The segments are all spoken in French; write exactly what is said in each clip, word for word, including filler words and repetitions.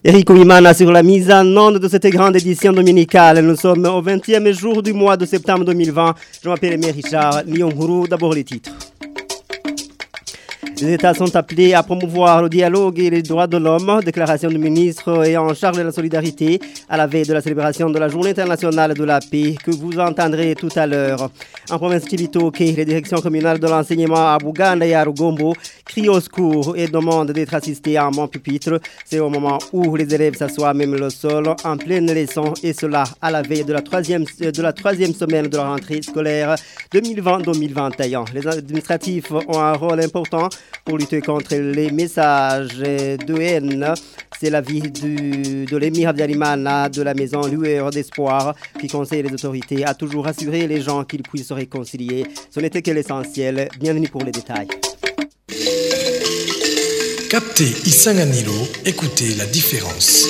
Eric Ouimana sur la mise en onde de cette grande édition dominicale. Nous sommes au vingtième jour du mois de septembre deux mille vingt. Je m'appelle Aimé Richard Nyonguru. D'abord les titres. Les États sont appelés à promouvoir le dialogue et les droits de l'homme. Déclaration du ministre et en charge de la solidarité à la veille de la célébration de la Journée internationale de la paix que vous entendrez tout à l'heure. En province de Chibitoke, les directions communales de l'enseignement à Bouganda et à Rugombo crient au secours et demandent d'être assistés à un bon pupitre. C'est au moment où les élèves s'assoient même le sol en pleine leçon et cela à la veille de la troisième, de la troisième semaine de la rentrée scolaire deux mille vingt deux mille vingt et un. Les administratifs ont un rôle important pour lutter contre les messages de haine. C'est l'avis du, de l'émir Abdialimana de la maison Lueur d'Espoir qui conseille les autorités à toujours rassurer les gens qu'ils puissent se réconcilier. Ce n'était que l'essentiel. Bienvenue pour les détails. Captez Isanganilo, écoutez la différence.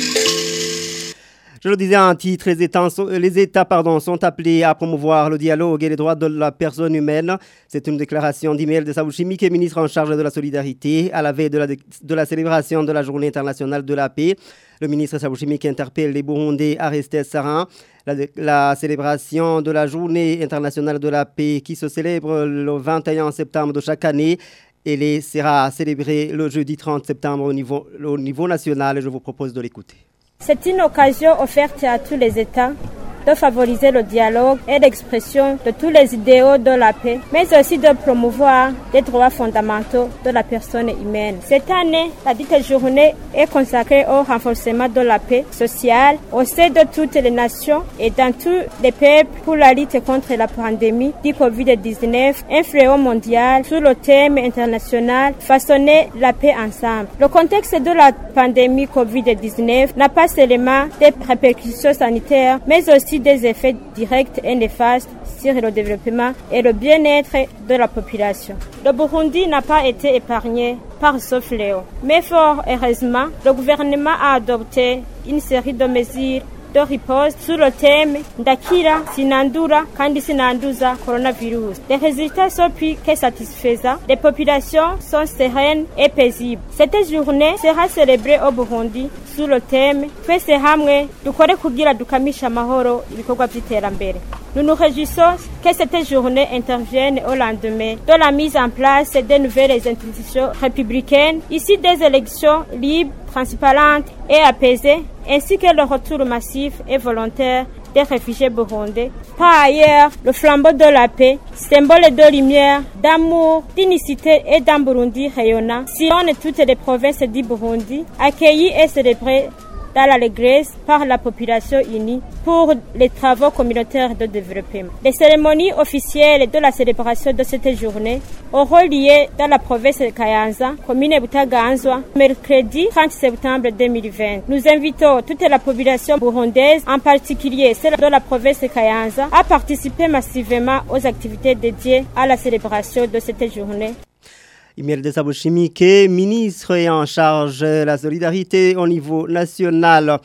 Je le disais en titre, les États, sont, les États pardon, sont appelés à promouvoir le dialogue et les droits de la personne humaine. C'est une déclaration d'email de Sabouchimi, qui est ministre en charge de la solidarité, à la veille de la, de la célébration de la Journée internationale de la paix. Le ministre Sabouchimi qui interpelle les Burundais à rester sereins. La, la célébration de la Journée internationale de la paix qui se célèbre le vingt et un septembre de chaque année. Elle sera célébrée le jeudi trente septembre au niveau, au niveau national et je vous propose de l'écouter. C'est une occasion offerte à tous les États de favoriser le dialogue et l'expression de tous les idéaux de la paix, mais aussi de promouvoir les droits fondamentaux de la personne humaine. Cette année, la dite journée est consacrée au renforcement de la paix sociale au sein de toutes les nations et dans tous les peuples pour la lutte contre la pandémie du covid dix-neuf, un fléau mondial sous le thème international « Façonner la paix ensemble ». Le contexte de la pandémie covid dix-neuf n'a pas seulement des répercussions sanitaires, mais aussi des effets directs et néfastes sur le développement et le bien-être de la population. Le Burundi n'a pas été épargné par ce fléau. Mais fort heureusement, le gouvernement a adopté une série de mesures de riposte sur le thème d'Akira, Sinandura, Kandi Sinanduza, coronavirus. Les résultats sont plus que satisfaisants. Les populations sont sereines et paisibles. Cette journée sera célébrée au Burundi sous le thème Twese hamwe dukore kugira dukamisha amahoro ibikorwa vy'iterambere. Nous nous réjouissons que cette journée intervienne au lendemain de la mise en place de nouvelles institutions républicaines, ici des élections libres, transparentes et apaisées, ainsi que le retour massif et volontaire des réfugiés burundais. Par ailleurs, le flambeau de la paix, symbole de lumière, d'amour, d'unicité et d'un Burundi rayonnant, sillonne toutes les provinces du Burundi, accueillis et célébrés dans l'allégresse par la population unie pour les travaux communautaires de développement. Les cérémonies officielles de la célébration de cette journée auront lieu dans la province de Kayanza, commune Butaganzwa, mercredi trente septembre deux mille vingt. Nous invitons toute la population burundaise, en particulier celle de la province de Kayanza, à participer massivement aux activités dédiées à la célébration de cette journée. Emile de Sabouchimi, ministre et en charge de la solidarité au niveau national.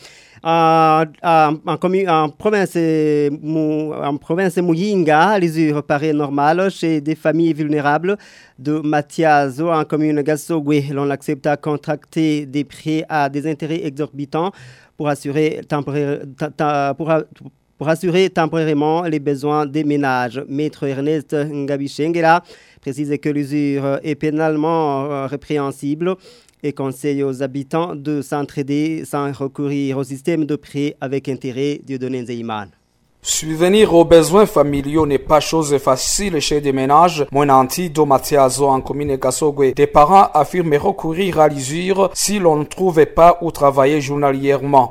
En, en, en, commune, en province en province Muyinga, l'usure paraît normale chez des familles vulnérables de Matiazo en commune Gassogwe. L'on accepte à contracter des prêts à des intérêts exorbitants pour assurer temporaire, ta, pour, pour assurer temporairement les besoins des ménages. Maître Ernest Ngabishengera précise que l'usure est pénalement répréhensible et conseille aux habitants de s'entraider sans recourir au système de prêt avec intérêt. Dieudonné Nzeyimana. Subvenir aux besoins familiaux n'est pas chose facile chez des ménages. Mon anti do Matiazo en commune Gassogwe, des parents affirment recourir à l'usure si l'on ne trouvait pas où travailler journalièrement.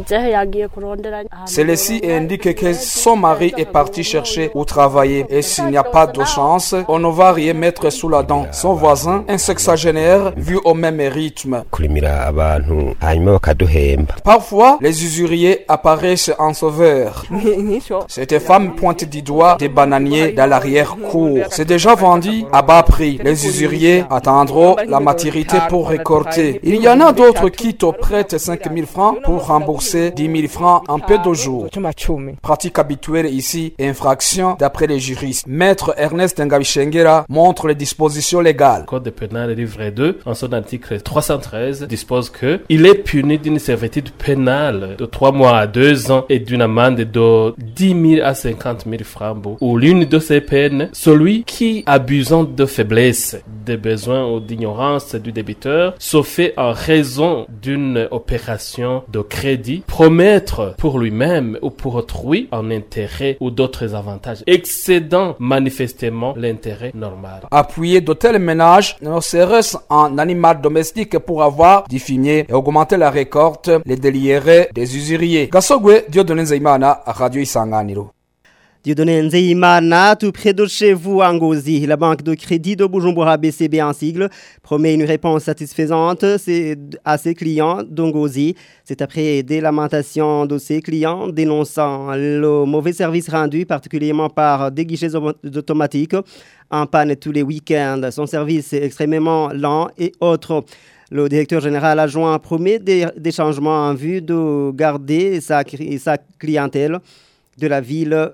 Celle-ci indique que son mari est parti chercher où travailler et s'il n'y a pas de chance, on ne va rien mettre sous la dent. Son voisin, un sexagénaire, vu au même rythme. Parfois, les usuriers apparaissent en sauveur. Cette femme pointe du doigt des bananiers dans l'arrière-cour. C'est déjà vendu à bas prix. Les usuriers attendront la maturité pour récolter. Il y en a d'autres qui te prêtent cinq mille francs pour rembourser dix mille francs en peu de jours. Pratique habituelle ici, infraction d'après les juristes. Maître Ernest Ngabishengera montre les dispositions légales. Le Code pénal livre deux, en son article trois cent treize, dispose que il est puni d'une servitude pénale de trois mois à deux ans et d'une amende de dix mille à cinquante mille francs ou l'une de ces peines, celui qui, abusant de faiblesse, des besoins ou d'ignorance du débiteur, se fait en raison d'une opération de crédit, promettre pour lui-même ou pour autrui un intérêt ou d'autres avantages, excédant manifestement l'intérêt normal. Appuyer de tels ménages, ne serait-ce un animal domestique pour avoir diffusé et augmenter la récolte, les délirés des usuriers. Gasogwe, Dieudonné Nzeyimana, Radio Isanganiro. Dieudonné Nzeyimana, tout près de chez vous, à Ngozi, la banque de crédit de Bujumbura B C B en sigle promet une réponse satisfaisante à ses clients d'Ngozi. C'est après des lamentations de ses clients dénonçant le mauvais service rendu, particulièrement par des guichets automatiques en panne tous les week-ends. Son service est extrêmement lent et autres. Le directeur général adjoint promet des, des changements en vue de garder sa, sa clientèle de la ville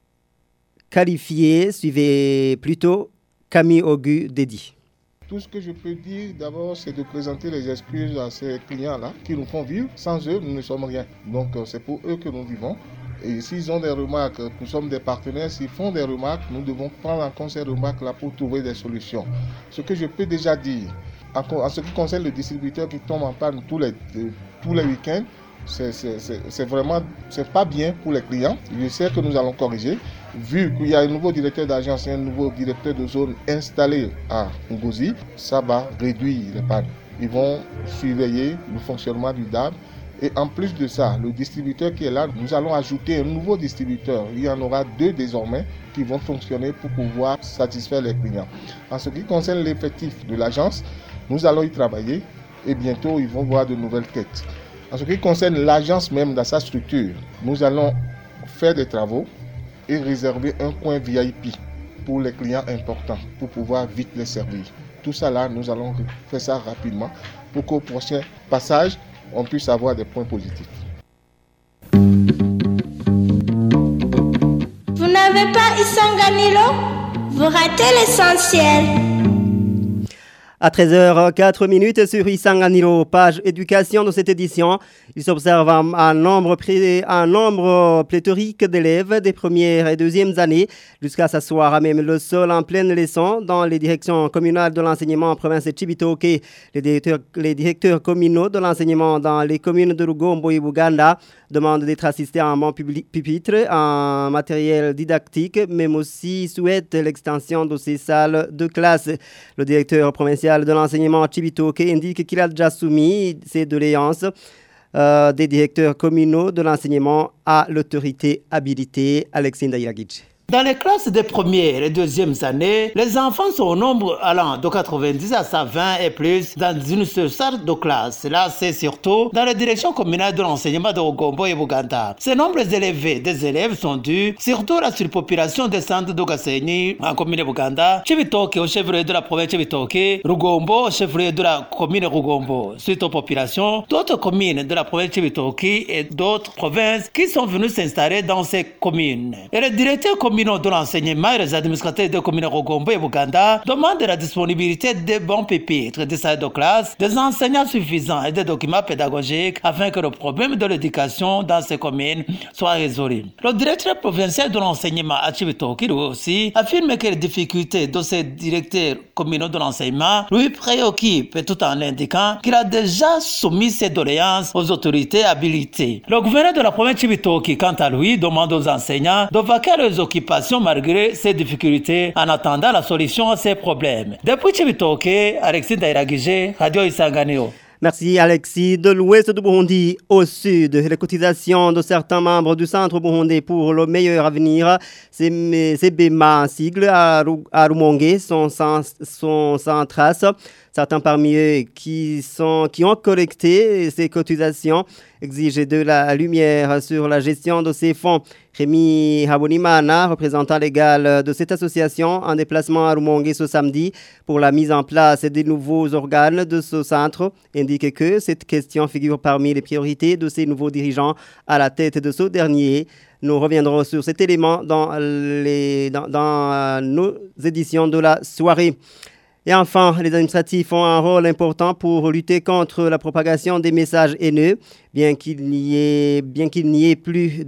qualifiée. Suivez plutôt Camille Augu Dédi. Tout ce que je peux dire d'abord, c'est de présenter les excuses à ces clients-là qui nous font vivre. Sans eux, nous ne sommes rien. Donc c'est pour eux que nous vivons. Et s'ils ont des remarques, nous sommes des partenaires, s'ils font des remarques, nous devons prendre en compte ces remarques-là pour trouver des solutions. Ce que je peux déjà dire, en ce qui concerne le distributeur qui tombe en panne tous les, tous les week-ends, c'est, c'est, c'est, c'est vraiment c'est pas bien pour les clients. Je sais que nous allons corriger. Vu qu'il y a un nouveau directeur d'agence et un nouveau directeur de zone installé à Ngozi, ça va réduire les pannes. Ils vont surveiller le fonctionnement du D A B. Et en plus de ça, le distributeur qui est là, nous allons ajouter un nouveau distributeur. Il y en aura deux désormais qui vont fonctionner pour pouvoir satisfaire les clients. En ce qui concerne l'effectif de l'agence, nous allons y travailler et bientôt ils vont voir de nouvelles têtes. En ce qui concerne l'agence même dans sa structure, nous allons faire des travaux et réserver un coin V I P pour les clients importants pour pouvoir vite les servir. Tout ça là, nous allons faire ça rapidement pour qu'au prochain passage, on puisse avoir des points positifs. Vous n'avez pas Isanganiro? Vous ratez l'essentiel. À treize heures quatre sur Isanganiro, page éducation de cette édition, il s'observe un, un, nombre, un nombre pléthorique d'élèves des premières et deuxièmes années jusqu'à s'asseoir à même le sol en pleine leçon dans les directions communales de l'enseignement en province de Chibitoke. Les directeurs, les directeurs communaux de l'enseignement dans les communes de Rugombo et Buganda demandent d'être assistés en bon pupitre, en matériel didactique, mais aussi souhaitent l'extension de ces salles de classe. Le directeur provincial de l'enseignement Chibitoke indique qu'il a déjà soumis ses doléances euh, des directeurs communaux de l'enseignement à l'autorité habilitée. Alexis Ndairagic. Dans les classes des premières et deuxièmes années, les enfants sont au nombre allant de quatre-vingt-dix à cent vingt et plus dans une seule salle de classe. Là, c'est surtout dans les directions communales de l'enseignement de Rugombo et Buganda. Ces nombres élevés des élèves sont dus surtout à la surpopulation des centres de Gasenyi en commune de Buganda, Chibitoke au chef-lieu de la province Chibitoke, Rugombo au chef-lieu de la commune Rugombo. Suite aux populations d'autres communes de la province Chibitoke et d'autres provinces qui sont venues s'installer dans ces communes. Et les directeurs communaux de l'enseignement et les administrateurs de communes Rugombo et Buganda demandent la disponibilité des bons pupitres, des salles de classe, des enseignants suffisants et des documents pédagogiques afin que le problème de l'éducation dans ces communes soit résolu. Le directeur provincial de l'enseignement à Chibitoke lui aussi affirme que les difficultés de ces directeurs communaux de l'enseignement lui préoccupent tout en indiquant qu'il a déjà soumis ses doléances aux autorités habilitées. Le gouverneur de la province Chibitoke, quant à lui, demande aux enseignants de vaquer leurs occupations malgré ces difficultés en attendant la solution à ces problèmes. Depuis Chibitoke, Alexis Ndairagije, Radio Isanganiro. Merci Alexis. De l'ouest du Burundi au sud, les cotisations de certains membres du Centre burundais pour le meilleur avenir, C B M A en sigle, à Rumongue, sont sans, sont sans trace. Certains parmi eux qui, sont, qui ont collecté ces cotisations exigent de la lumière sur la gestion de ces fonds. Rémi Habonimana, représentant légal de cette association, en déplacement à Rumongue ce samedi pour la mise en place des nouveaux organes de ce centre, indique que cette question figure parmi les priorités de ces nouveaux dirigeants à la tête de ce dernier. Nous reviendrons sur cet élément dans, les, dans, dans nos éditions de la soirée. Et enfin, les administratifs ont un rôle important pour lutter contre la propagation des messages haineux, bien qu'il n'y ait, bien qu'il n'y ait plus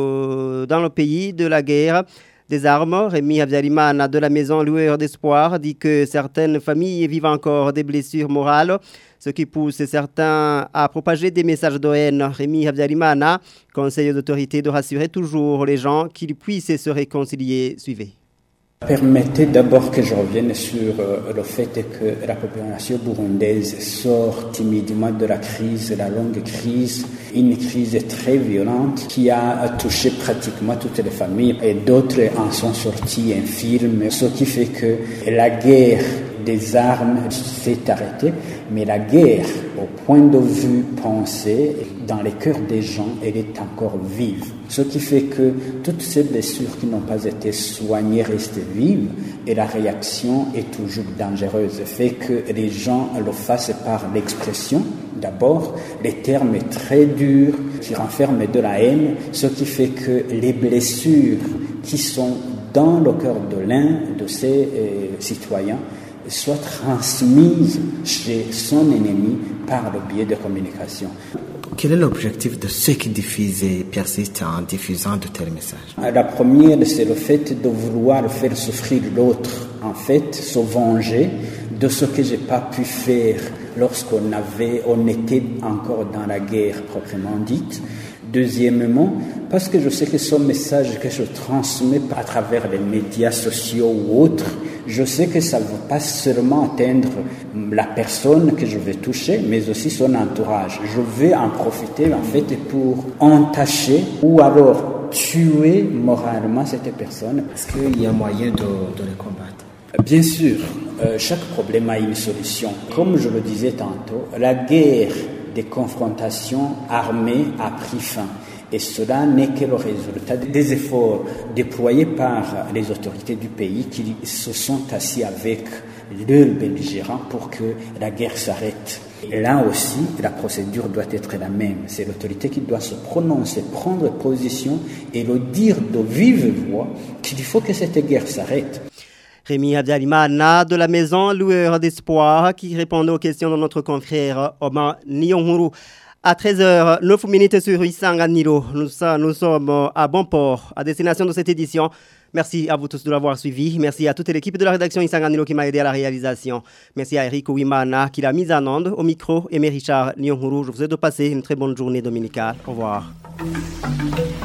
de, dans le pays de la guerre des armes. Rémi Abdialimana de la maison Loueur d'Espoir dit que certaines familles vivent encore des blessures morales, ce qui pousse certains à propager des messages de haine. Rémi Abdialimana conseille aux autorités de rassurer toujours les gens qu'ils puissent se réconcilier. Suivez. Permettez d'abord que je revienne sur euh, le fait que la population burundaise sort timidement de la crise, la longue crise, une crise très violente qui a touché pratiquement toutes les familles et d'autres en sont sortis infirmes, ce qui fait que la guerre des armes s'est arrêtée, mais la guerre, au point de vue pensée, dans les cœurs des gens, elle est encore vive. Ce qui fait que toutes ces blessures qui n'ont pas été soignées restent vives et la réaction est toujours dangereuse. Fait que les gens le fassent par l'expression, d'abord, les termes très durs qui renferment de la haine, ce qui fait que les blessures qui sont dans le cœur de l'un de ces euh, citoyens soit transmise chez son ennemi par le biais de communication. Quel est l'objectif de ceux qui diffusent et persistent en diffusant de tels messages? La première, c'est le fait de vouloir faire souffrir l'autre, en fait, se venger de ce que j'ai pas pu faire lorsqu'on avait, on était encore dans la guerre proprement dite. Deuxièmement, parce que je sais que ce message que je transmets à travers les médias sociaux ou autres, je sais que ça ne va pas seulement atteindre la personne que je vais toucher, mais aussi son entourage. Je vais en profiter en fait pour entacher ou alors tuer moralement cette personne. Est-ce qu'il y a moyen de, de les combattre? Bien sûr, euh, chaque problème a une solution. Comme je le disais tantôt, la guerre des confrontations armées a pris fin. Et cela n'est que le résultat des efforts déployés par les autorités du pays qui se sont assis avec leurs belligérants pour que la guerre s'arrête. Et là aussi, la procédure doit être la même. C'est l'autorité qui doit se prononcer, prendre position et le dire de vive voix qu'il faut que cette guerre s'arrête. Rémi Abdialimana de la maison Loueur d'Espoir qui répondait aux questions de notre confrère Omar Nyonghuru. À treize heures neuf minutes sur Isanganilo, nous, nous sommes à bon port, à destination de cette édition. Merci à vous tous de l'avoir suivi. Merci à toute l'équipe de la rédaction Isanganilo qui m'a aidé à la réalisation. Merci à Eric Ouimana qui l'a mise en onde au micro. Et Richard Nyonghuru, je vous souhaite de passer une très bonne journée dominicale. Au revoir.